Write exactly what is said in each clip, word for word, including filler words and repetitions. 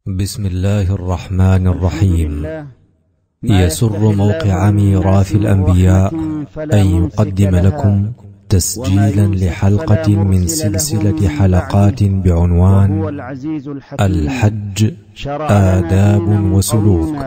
بسم الله الرحمن الرحيم. يسر موقع ميراث الأنبياء أن يقدم لكم تسجيلا لحلقة من سلسلة حلقات بعنوان الحج آداب وسلوك،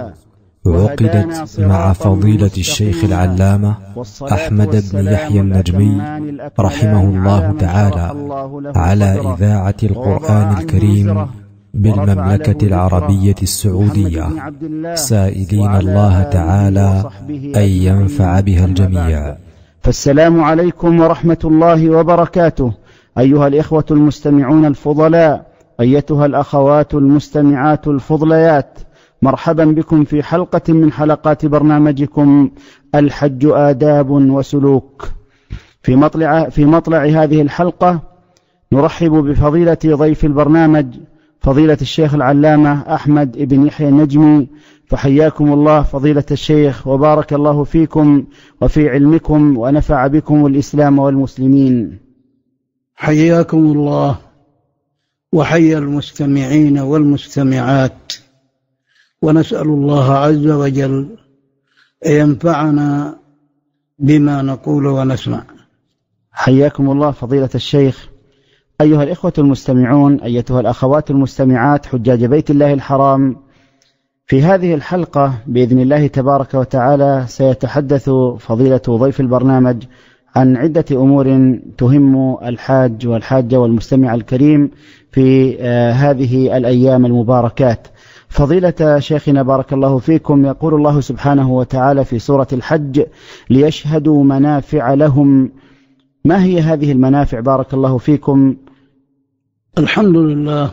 عقدت مع فضيلة الشيخ العلامة أحمد بن يحيى النجمي رحمه الله تعالى على إذاعة القرآن الكريم بالمملكة العربية السعودية، سائلين الله تعالى أن ينفع بها الجميع. فالسلام عليكم ورحمة الله وبركاته، أيها الإخوة المستمعون الفضلاء، أيتها الأخوات المستمعات الفضليات، مرحبا بكم في حلقة من حلقات برنامجكم الحج آداب وسلوك. في مطلع, في مطلع هذه الحلقة نرحب بفضيلة ضيف البرنامج فضيلة الشيخ العلامة أحمد بن يحيى النجمي، فحياكم الله فضيلة الشيخ، وبارك الله فيكم وفي علمكم ونفع بكم الإسلام والمسلمين. حياكم الله وحيا المستمعين والمستمعات، ونسأل الله عز وجل أن ينفعنا بما نقول ونسمع. حياكم الله فضيلة الشيخ. أيها الإخوة المستمعون، أيتها الأخوات المستمعات، حجاج بيت الله الحرام، في هذه الحلقة بإذن الله تبارك وتعالى سيتحدث فضيلة ضيف البرنامج عن عدة أمور تهم الحاج والحاجة والمستمع الكريم في آه هذه الأيام المباركات. فضيلة شيخنا بارك الله فيكم، يقول الله سبحانه وتعالى في سورة الحج: ليشهدوا منافع لهم. ما هي هذه المنافع بارك الله فيكم؟ الحمد لله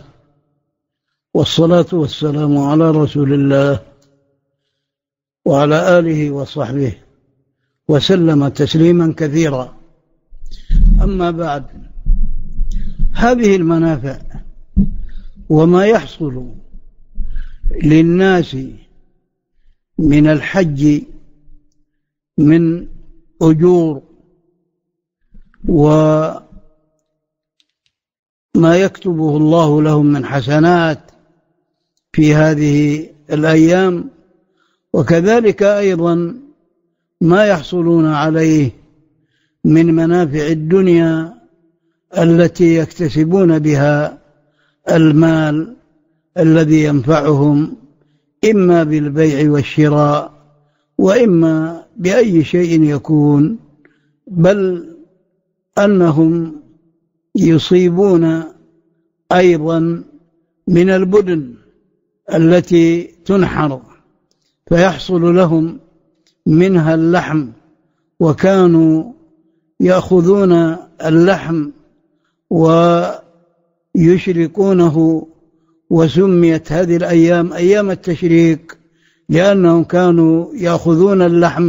والصلاة والسلام على رسول الله وعلى آله وصحبه وسلم تسليما كثيرا. أما بعد، هذه المنافع وما يحصل للناس من الحج من أجور وما يكتبه الله لهم من حسنات في هذه الأيام، وكذلك أيضا ما يحصلون عليه من منافع الدنيا التي يكتسبون بها المال الذي ينفعهم، إما بالبيع والشراء وإما بأي شيء يكون، بل أنهم يصيبون أيضا من البدن التي تنحر فيحصل لهم منها اللحم، وكانوا يأخذون اللحم ويشركونه، وسميت هذه الأيام أيام التشريك لأنهم كانوا يأخذون اللحم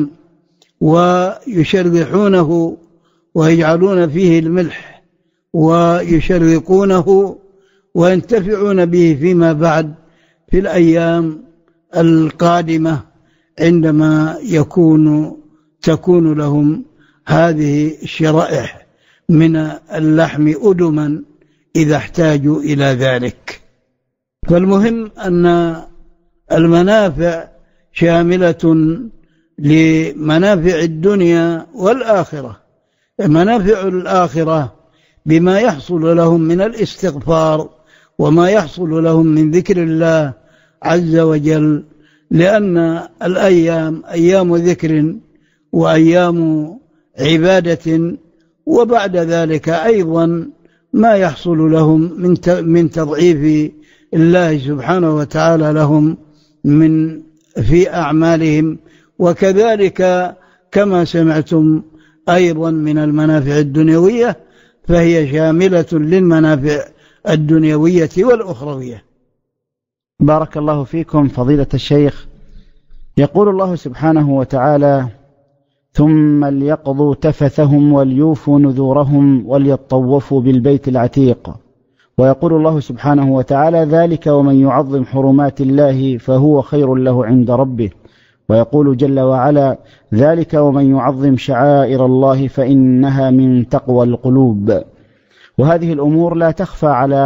ويشرحونه ويجعلون فيه الملح ويشرقونه وينتفعون به فيما بعد في الأيام القادمة، عندما يكون تكون لهم هذه الشرائح من اللحم أدما إذا احتاجوا إلى ذلك. فالمهم أن المنافع شاملة لمنافع الدنيا والآخرة. منافع الآخرة بما يحصل لهم من الاستغفار وما يحصل لهم من ذكر الله عز وجل، لأن الأيام أيام ذكر وأيام عبادة، وبعد ذلك أيضا ما يحصل لهم من تضعيف الله سبحانه وتعالى لهم من في أعمالهم، وكذلك كما سمعتم أيضا من المنافع الدنيوية، فهي شاملة للمنافع الدنيوية والأخروية. بارك الله فيكم فضيلة الشيخ. يقول الله سبحانه وتعالى: ثم ليقضوا تفثهم وليوفوا نذورهم وليطوفوا بالبيت العتيق. ويقول الله سبحانه وتعالى: ذلك ومن يعظم حرمات الله فهو خير له عند ربه. ويقول جل وعلا: ذلك ومن يعظم شعائر الله فإنها من تقوى القلوب. وهذه الأمور لا تخفى على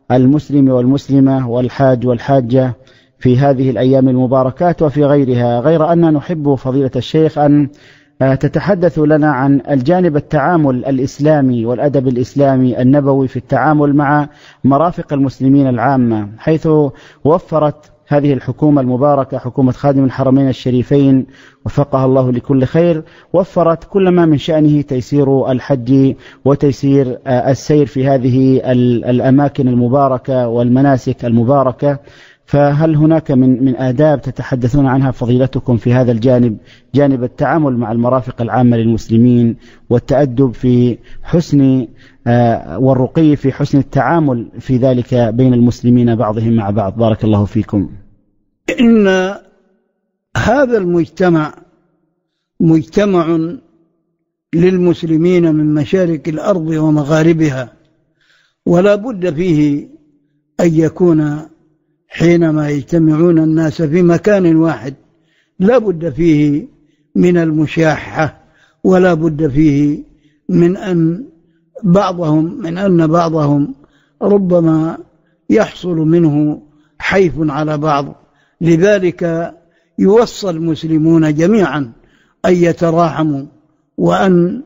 المسلم والمسلمة والحاج والحاجة في هذه الأيام المباركات وفي غيرها، غير أن نحب فضيلة الشيخ أن تتحدث لنا عن الجانب التعامل الإسلامي والأدب الإسلامي النبوي في التعامل مع مرافق المسلمين العامة، حيث وفرت هذه الحكومة المباركة حكومة خادم الحرمين الشريفين وفقها الله لكل خير، وفرت كل ما من شأنه تيسير الحج وتيسير السير في هذه الأماكن المباركة والمناسك المباركة. فهل هناك من من آداب تتحدثون عنها فضيلتكم في هذا الجانب، جانب التعامل مع المرافق العامة للمسلمين والتأدب في حسن والرقي في حسن التعامل في ذلك بين المسلمين بعضهم مع بعض؟ بارك الله فيكم. إن هذا المجتمع مجتمع للمسلمين من مشارق الأرض ومغاربها، ولا بد فيه أن يكون حينما يجتمعون الناس في مكان واحد لا بد فيه من المشاحة، ولا بد فيه من أن بعضهم من أن بعضهم ربما يحصل منه حيف على بعض. لذلك يوصى المسلمون جميعا أن يتراحموا، وأن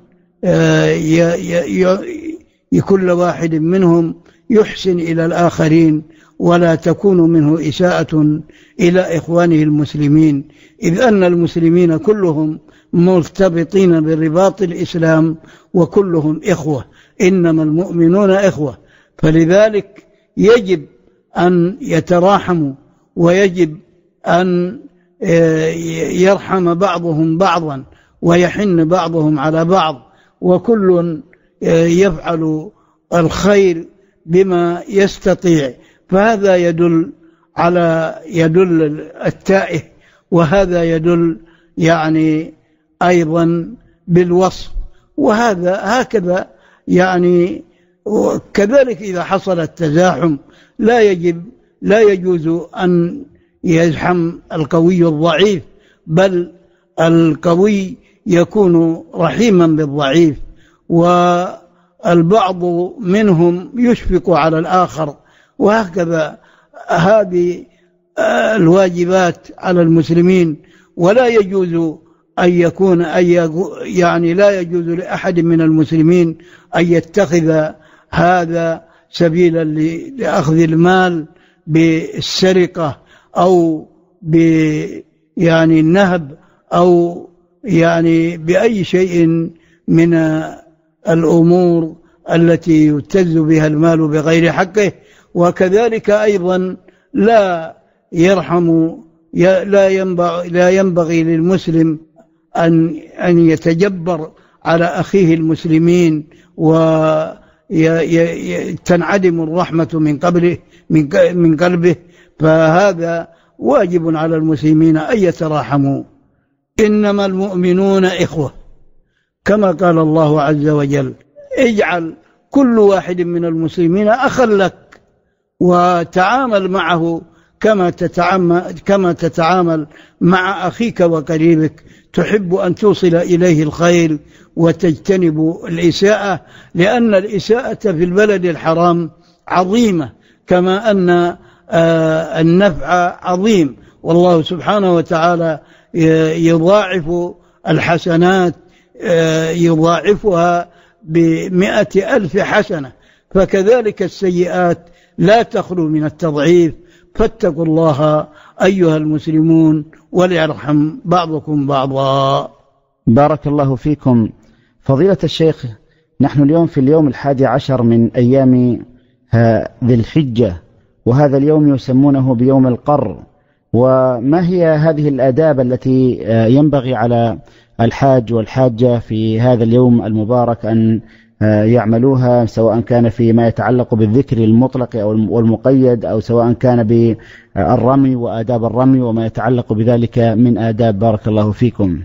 كل واحد منهم يحسن إلى الآخرين، ولا تكون منه إساءة إلى إخوانه المسلمين، إذ أن المسلمين كلهم مرتبطين برباط الإسلام وكلهم إخوة، إنما المؤمنون إخوة. فلذلك يجب أن يتراحموا، ويجب أن يرحم بعضهم بعضا ويحن بعضهم على بعض، وكل يفعل الخير بما يستطيع. فهذا يدل على يدل التائه، وهذا يدل يعني أيضا بالوصف، وهذا هكذا يعني. كذلك إذا حصل التزاحم لا يجب لا يجوز أن يزحم القوي الضعيف، بل القوي يكون رحيما بالضعيف، والبعض منهم يشفق على الآخر، وهكذا هذه الواجبات على المسلمين. ولا يجوز أن يكون أن يعني لا يجوز لأحد من المسلمين أن يتخذ هذا سبيلا لأخذ المال بالسرقة أو ب يعني النهب أو يعني بأي شيء من الأمور التي يبتز بها المال بغير حقه. وكذلك أيضا لا يرحم لا ينبغي, لا ينبغي للمسلم أن أن يتجبر على أخيه المسلمين وتنعدم الرحمة من قبله من قلبه. فهذا واجب على المسلمين أن يتراحموا. إنما المؤمنون إخوة، كما قال الله عز وجل: اجعل كل واحد من المسلمين أخا لك، وتعامل معه كما تتعامل, كما تتعامل مع أخيك وقريبك، تحب أن توصل إليه الخير وتجتنب الإساءة، لأن الإساءة في البلد الحرام عظيمة، كما أن النفع عظيم. والله سبحانه وتعالى يضاعف الحسنات، يضاعفها بمئة ألف حسنة، فكذلك السيئات لا تخلو من التضعيف. فاتقوا الله أيها المسلمون وليرحم بعضكم بعضا. بارك الله فيكم فضيلة الشيخ. نحن اليوم في اليوم الحادي عشر من أيام ذي الحجة، وهذا اليوم يسمونه بيوم القر. وما هي هذه الآداب التي ينبغي على الحاج والحاجة في هذا اليوم المبارك أن يعملوها، سواء كان فيما يتعلق بالذكر المطلق أو المقيد، أو سواء كان بالرمي وآداب الرمي وما يتعلق بذلك من آداب؟ بارك الله فيكم.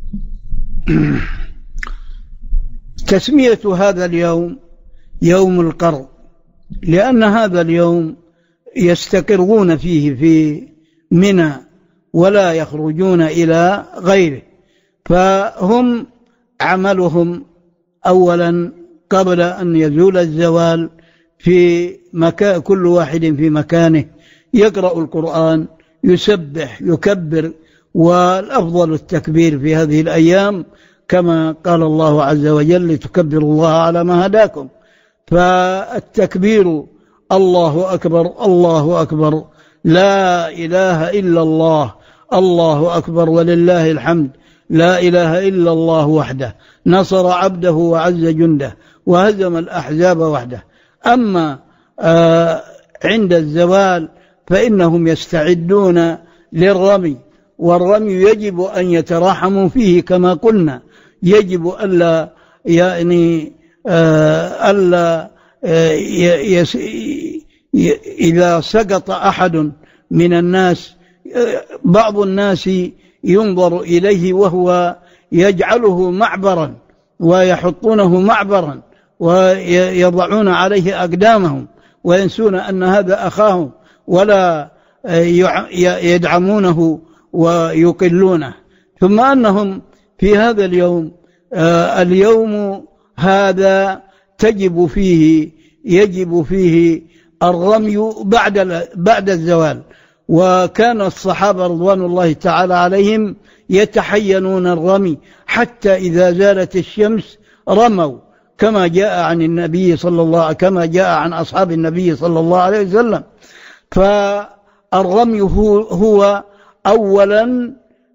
تسمية هذا اليوم يوم القر لأن هذا اليوم يستقرون فيه في منى ولا يخرجون إلى غيره، فهم عملهم أولا قبل أن يزول الزوال في مكان، كل واحد في مكانه، يقرأ القرآن، يسبح، يكبر، والأفضل التكبير في هذه الأيام كما قال الله عز وجل لتكبروا الله على ما هداكم. فالتكبير الله أكبر الله أكبر، لا إله إلا الله، الله أكبر ولله الحمد، لا إله إلا الله وحده نصر عبده وعز جنده وهزم الأحزاب وحده. أما آه عند الزوال فإنهم يستعدون للرمي، والرمي يجب أن يتراحموا فيه كما قلنا، يجب ألا يعني آه ألا آه يس إذا سقط أحد من الناس، بعض الناس ينظر إليه وهو يجعله معبرا ويحطونه معبرا ويضعون عليه أقدامهم وينسون أن هذا أخاهم ولا يدعمونه ويقلونه. ثم أنهم في هذا اليوم اليوم هذا تجب فيه يجب فيه الرمي بعد بعد الزوال. وكان الصحابة رضوان الله تعالى عليهم يتحينون الرمي حتى إذا زالت الشمس رموا، كما جاء عن النبي صلى الله كما جاء عن أصحاب النبي صلى الله عليه وسلم. فالرمي هو, هو أولا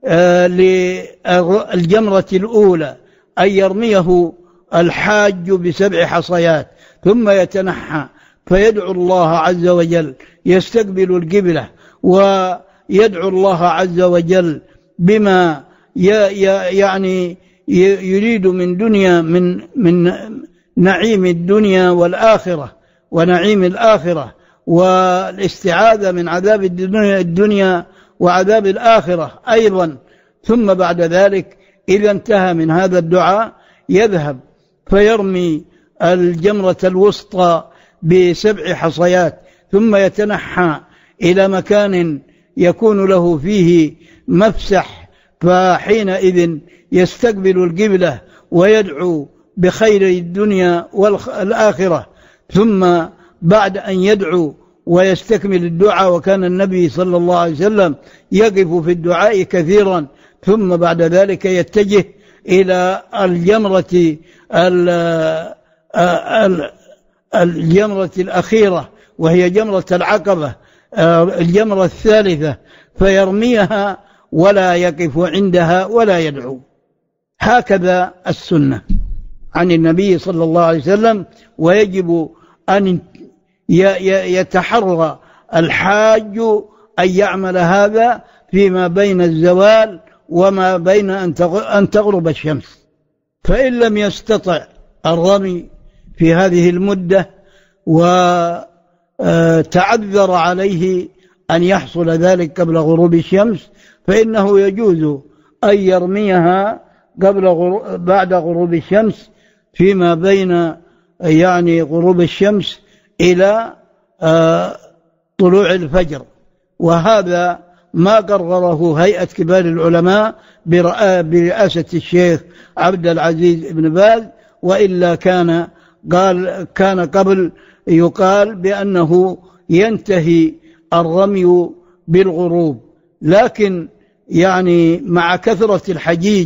للجمرة الأولى أن يرميه الحاج بسبع حصيات، ثم يتنحى فيدعو الله عز وجل، يستقبل القبلة ويدعو الله عز وجل بما يعني يريد من دنيا من من نعيم الدنيا والآخرة ونعيم الآخرة والاستعاذة من عذاب الدنيا وعذاب الآخرة أيضا. ثم بعد ذلك إذا انتهى من هذا الدعاء يذهب فيرمي الجمرة الوسطى بسبع حصيات، ثم يتنحى إلى مكان يكون له فيه مفسح، فحينئذ يستقبل القبلة ويدعو بخير الدنيا والآخرة. ثم بعد أن يدعو ويستكمل الدعاء، وكان النبي صلى الله عليه وسلم يقف في الدعاء كثيرا، ثم بعد ذلك يتجه إلى الجمرة الجمرة الأخيرة وهي جمرة العقبة، الجمرة الثالثة، فيرميها ولا يقف عندها ولا يدعو. هكذا السنة عن النبي صلى الله عليه وسلم. ويجب أن يتحرى الحاج أن يعمل هذا فيما بين الزوال وما بين أن تغرب الشمس. فإن لم يستطع الرمي في هذه المدة وتعذر عليه أن يحصل ذلك قبل غروب الشمس، فإنه يجوز أن يرميها قبل غروب بعد غروب الشمس فيما بين يعني غروب الشمس إلى طلوع الفجر. وهذا ما قرره هيئة كبار العلماء برئاسة الشيخ عبد العزيز بن باز، وإلا كان قال كان قبل يقال بأنه ينتهي الرمي بالغروب. لكن يعني مع كثرة الحجيج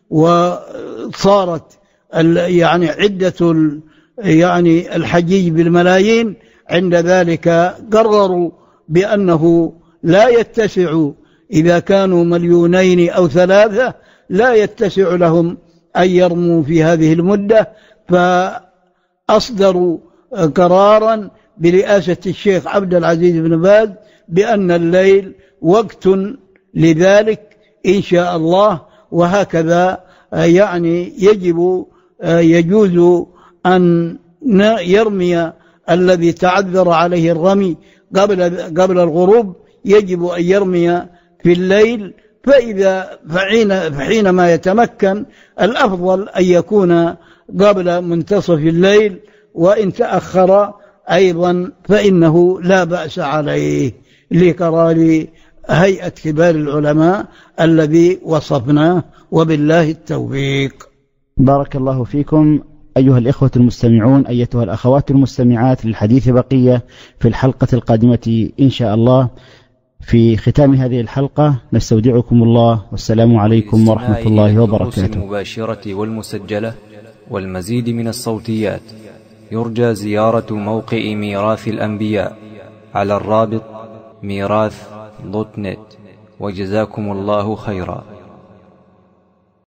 وصارت يعني عدة يعني الحجيج بالملايين، عند ذلك قرروا بأنه لا يتسع إذا كانوا مليونين أو ثلاثة لا يتسع لهم أن يرموا في هذه المدة، فأصدروا قرارا برئاسة الشيخ عبد العزيز بن باز بأن الليل وقت لذلك إن شاء الله. وهكذا يعني يجب يجوز أن يرمي الذي تعذر عليه الرمي قبل قبل الغروب، يجب أن يرمي في الليل. فإذا فحين فحينما يتمكن الأفضل أن يكون قبل منتصف الليل، وإن تأخر أيضا فإنه لا بأس عليه لقرار هيئة كبار العلماء الذي وصفناه، وبالله التوفيق. بارك الله فيكم. أيها الإخوة المستمعون، أيتها الأخوات المستمعات، للحديث بقية في الحلقة القادمة إن شاء الله. في ختام هذه الحلقة نستودعكم الله، والسلام عليكم ورحمة الله وبركاته. المباشرة والمسجلة والمزيد من الصوتيات يرجى زيارة موقع ميراث الأنبياء على الرابط ميراث دوت نت، وجزاكم الله خيرا.